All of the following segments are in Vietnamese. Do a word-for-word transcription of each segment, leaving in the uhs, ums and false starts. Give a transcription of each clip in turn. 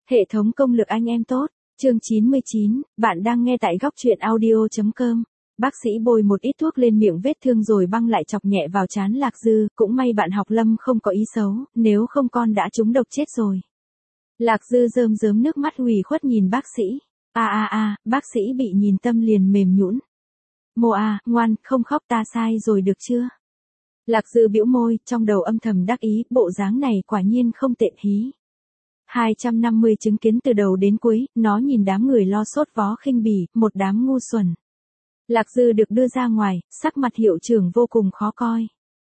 Hệ thống công lực anh em tốt, chương chín mươi chín, bạn đang nghe tại góc truyện audio.com. Bác sĩ bôi một ít thuốc lên miệng vết thương rồi băng lại chọc nhẹ vào trán Lạc Dư, cũng may bạn học Lâm không có ý xấu, nếu không con đã trúng độc chết rồi. Lạc Dư rơm rớm nước mắt ủy khuất nhìn bác sĩ. A a a, bác sĩ bị nhìn tâm liền mềm nhũn. Mô a, ngoan, không khóc ta sai rồi được chưa? Lạc Dư bĩu môi, trong đầu âm thầm đắc ý, bộ dáng này quả nhiên không tệ hí. hai trăm năm mươi chứng kiến từ đầu đến cuối, nó nhìn đám người lo sốt vó khinh bỉ, một đám ngu xuẩn. Lạc Dư được đưa ra ngoài, sắc mặt hiệu trưởng vô cùng khó coi.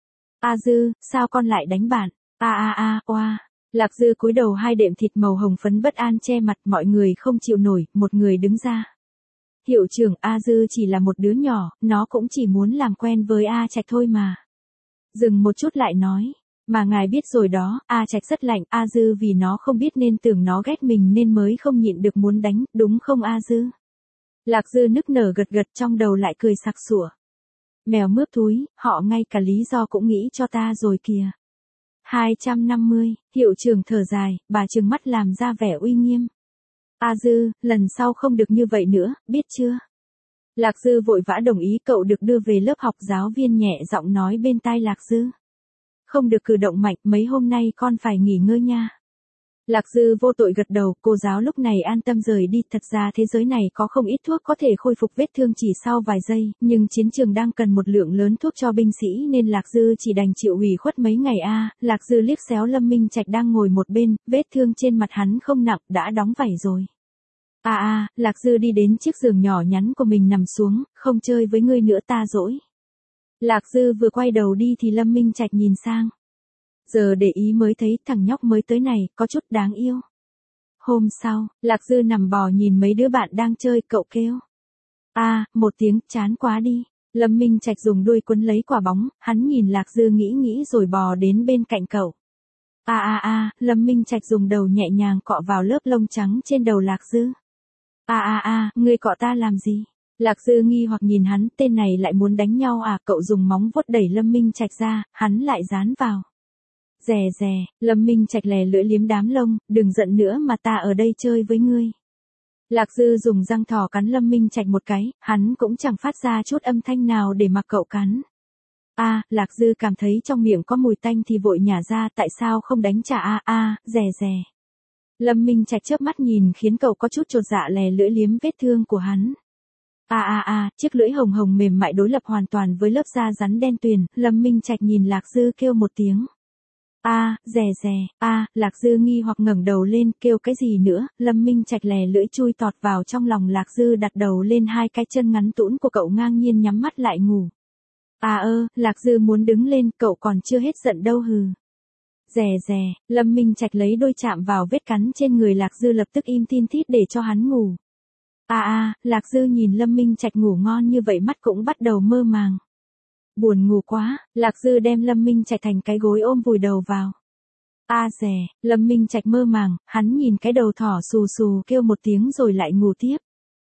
A Dư, sao con lại đánh bạn? A a a, oa. Lạc Dư cúi đầu hai đệm thịt màu hồng phấn bất an che mặt, mọi người không chịu nổi, một người đứng ra. Hiệu trưởng, A Dư chỉ là một đứa nhỏ, nó cũng chỉ muốn làm quen với A Trạch thôi mà. Dừng một chút lại nói. Mà ngài biết rồi đó, A Trạch rất lạnh, A Dư vì nó không biết nên tưởng nó ghét mình nên mới không nhịn được muốn đánh, đúng không A Dư? Lạc Dư nức nở gật gật, trong đầu lại cười sặc sủa. Mèo mướp thúi, họ ngay cả lý do cũng nghĩ cho ta rồi kìa. hai trăm năm mươi, hiệu trưởng thở dài, bà trừng mắt làm ra vẻ uy nghiêm. A Dư, lần sau không được như vậy nữa, biết chưa? Lạc Dư vội vã đồng ý, cậu được đưa về lớp học, giáo viên nhẹ giọng nói bên tai Lạc Dư. Không được cử động mạnh, mấy hôm nay con phải nghỉ ngơi nha. Lạc Dư vô tội gật đầu, cô giáo lúc này an tâm rời đi, thật ra thế giới này có không ít thuốc có thể khôi phục vết thương chỉ sau vài giây, nhưng chiến trường đang cần một lượng lớn thuốc cho binh sĩ nên Lạc Dư chỉ đành chịu ủy khuất mấy ngày a. À, Lạc Dư liếc xéo Lâm Minh Trạch đang ngồi một bên, vết thương trên mặt hắn không nặng, đã đóng vảy rồi. A à, a, à, Lạc Dư đi đến chiếc giường nhỏ nhắn của mình nằm xuống, không chơi với ngươi nữa ta dỗi. Lạc Dư vừa quay đầu đi thì Lâm Minh Trạch nhìn sang. Giờ để ý mới thấy thằng nhóc mới tới này, có chút đáng yêu. Hôm sau, Lạc Dư nằm bò nhìn mấy đứa bạn đang chơi, cậu kêu. A, à, một tiếng, chán quá đi. Lâm Minh Trạch dùng đuôi quấn lấy quả bóng, hắn nhìn Lạc Dư nghĩ nghĩ rồi bò đến bên cạnh cậu. A a a, Lâm Minh Trạch dùng đầu nhẹ nhàng cọ vào lớp lông trắng trên đầu Lạc Dư. A a a, ngươi cọ ta làm gì? Lạc Dư nghi hoặc nhìn hắn, tên này lại muốn đánh nhau à? Cậu dùng móng vuốt đẩy Lâm Minh Trạch ra, hắn lại dán vào. Rè rè, Lâm Minh Trạch lè lưỡi liếm đám lông, đừng giận nữa mà ta ở đây chơi với ngươi. Lạc Dư dùng răng thò cắn Lâm Minh Trạch một cái, hắn cũng chẳng phát ra chút âm thanh nào để mặc cậu cắn. A, à, Lạc Dư cảm thấy trong miệng có mùi tanh thì vội nhả ra, tại sao không đánh trả a a, à, rè rè. Lâm Minh Trạch chớp mắt nhìn khiến cậu có chút chột dạ lè lưỡi liếm vết thương của hắn. A a a, chiếc lưỡi hồng hồng mềm mại đối lập hoàn toàn với lớp da rắn đen tuyền, Lâm Minh Trạch nhìn Lạc Dư kêu một tiếng. A, à, rè rè, a, à, Lạc Dư nghi hoặc ngẩng đầu lên, kêu cái gì nữa? Lâm Minh Trạch lè lưỡi chui tọt vào trong lòng Lạc Dư, đặt đầu lên hai cái chân ngắn tũn của cậu, ngang nhiên nhắm mắt lại ngủ. À ơ, Lạc Dư muốn đứng lên, cậu còn chưa hết giận đâu hừ. Rè rè, Lâm Minh Trạch lấy đôi chạm vào vết cắn trên người Lạc Dư, lập tức im tin tít để cho hắn ngủ. À à, Lạc Dư nhìn Lâm Minh Trạch ngủ ngon như vậy mắt cũng bắt đầu mơ màng. Buồn ngủ quá, Lạc Dư đem Lâm Minh Trạch thành cái gối ôm vùi đầu vào. A à, rè, Lâm Minh Trạch mơ màng, hắn nhìn cái đầu thỏ xù xù kêu một tiếng rồi lại ngủ tiếp.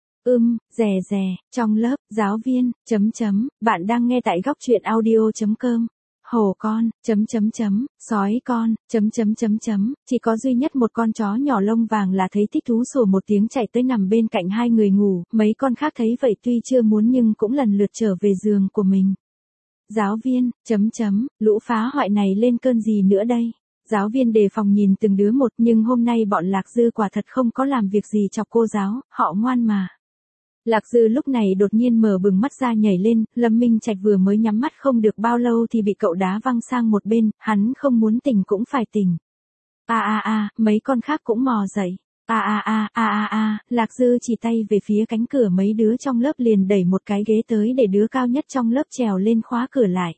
Ưm, rè rè, trong lớp, giáo viên, chấm chấm, bạn đang nghe tại góc truyện audio.com. Hổ con, chấm chấm chấm, sói con, chấm chấm chấm chấm, chỉ có duy nhất một con chó nhỏ lông vàng là thấy thích thú sủa một tiếng chạy tới nằm bên cạnh hai người ngủ, mấy con khác thấy vậy tuy chưa muốn nhưng cũng lần lượt trở về giường của mình. Giáo viên, chấm chấm, lũ phá hoại này lên cơn gì nữa đây? Giáo viên đề phòng nhìn từng đứa một, nhưng hôm nay bọn Lạc Dư quả thật không có làm việc gì chọc cô giáo, họ ngoan mà. Lạc Dư lúc này đột nhiên mở bừng mắt ra nhảy lên, Lâm Minh Trạch vừa mới nhắm mắt không được bao lâu thì bị cậu đá văng sang một bên, hắn không muốn tỉnh cũng phải tỉnh. A a a, mấy con khác cũng mò dậy. A a a, a a a, Lạc Dư chỉ tay về phía cánh cửa, mấy đứa trong lớp liền đẩy một cái ghế tới để đứa cao nhất trong lớp trèo lên khóa cửa lại.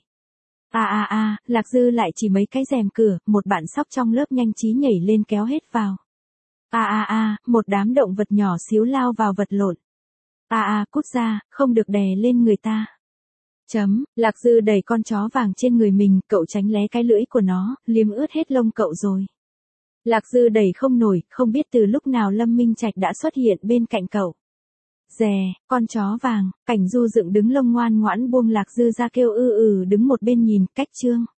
A a a, Lạc Dư lại chỉ mấy cái rèm cửa, một bạn sóc trong lớp nhanh trí nhảy lên kéo hết vào. A a a, một đám động vật nhỏ xíu lao vào vật lộn. A a, cút ra, không được đè lên người ta. Chấm, Lạc Dư đẩy con chó vàng trên người mình, cậu tránh lé cái lưỡi của nó, liếm ướt hết lông cậu rồi. Lạc Dư đẩy không nổi, không biết từ lúc nào Lâm Minh Trạch đã xuất hiện bên cạnh cậu. Rè, con chó vàng, Cảnh Du dựng đứng lông ngoan ngoãn buông Lạc Dư ra kêu ư ừ đứng một bên nhìn, cách chương.